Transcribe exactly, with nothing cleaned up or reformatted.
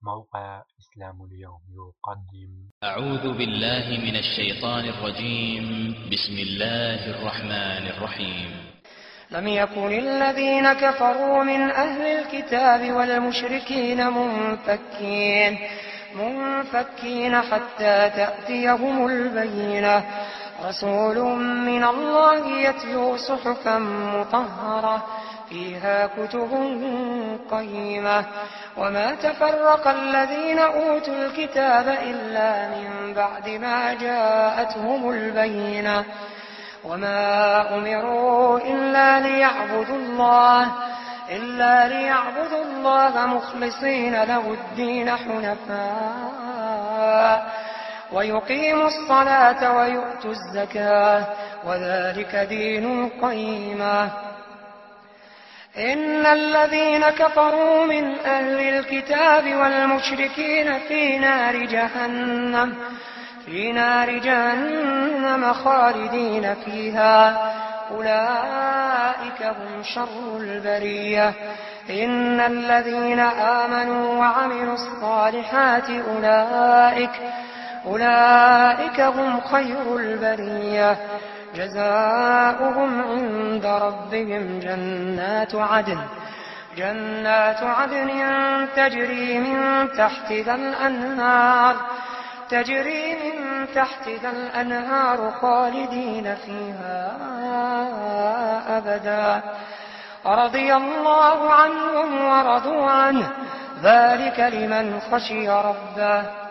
موقع إسلام اليوم يقدم. أعوذ بالله من الشيطان الرجيم. بسم الله الرحمن الرحيم. لم يكن الذين كفروا من أهل الكتاب والمشركين منفكين منفكين حتى تأتيهم البينة. رسول من الله يتلو صحفا مطهرة فيها كتب قيمة. وما تفرق الذين أوتوا الكتاب إلا من بعد ما جاءتهم البينة. وما أمروا إلا ليعبدوا الله إلا ليعبدوا الله مخلصين له الدين حنفاء ويقيموا الصلاة ويؤتوا الزكاة وذلك دين القيمة. إن الذين كفروا من أهل الكتاب والمشركين في نار جهنم في نار جهنم خالدين فيها أولئك هم شر البرية. إن الذين آمنوا وعملوا الصالحات أولئك أولئك هم خير البرية. جزاؤهم عند ربهم جنات عدن جنات عدن تجري من تحتها الأنهار تجري من تحتها الأنهار خالدين فيها أبدا. رضي الله عنهم ورضوا عنه ذلك لمن خشي ربه.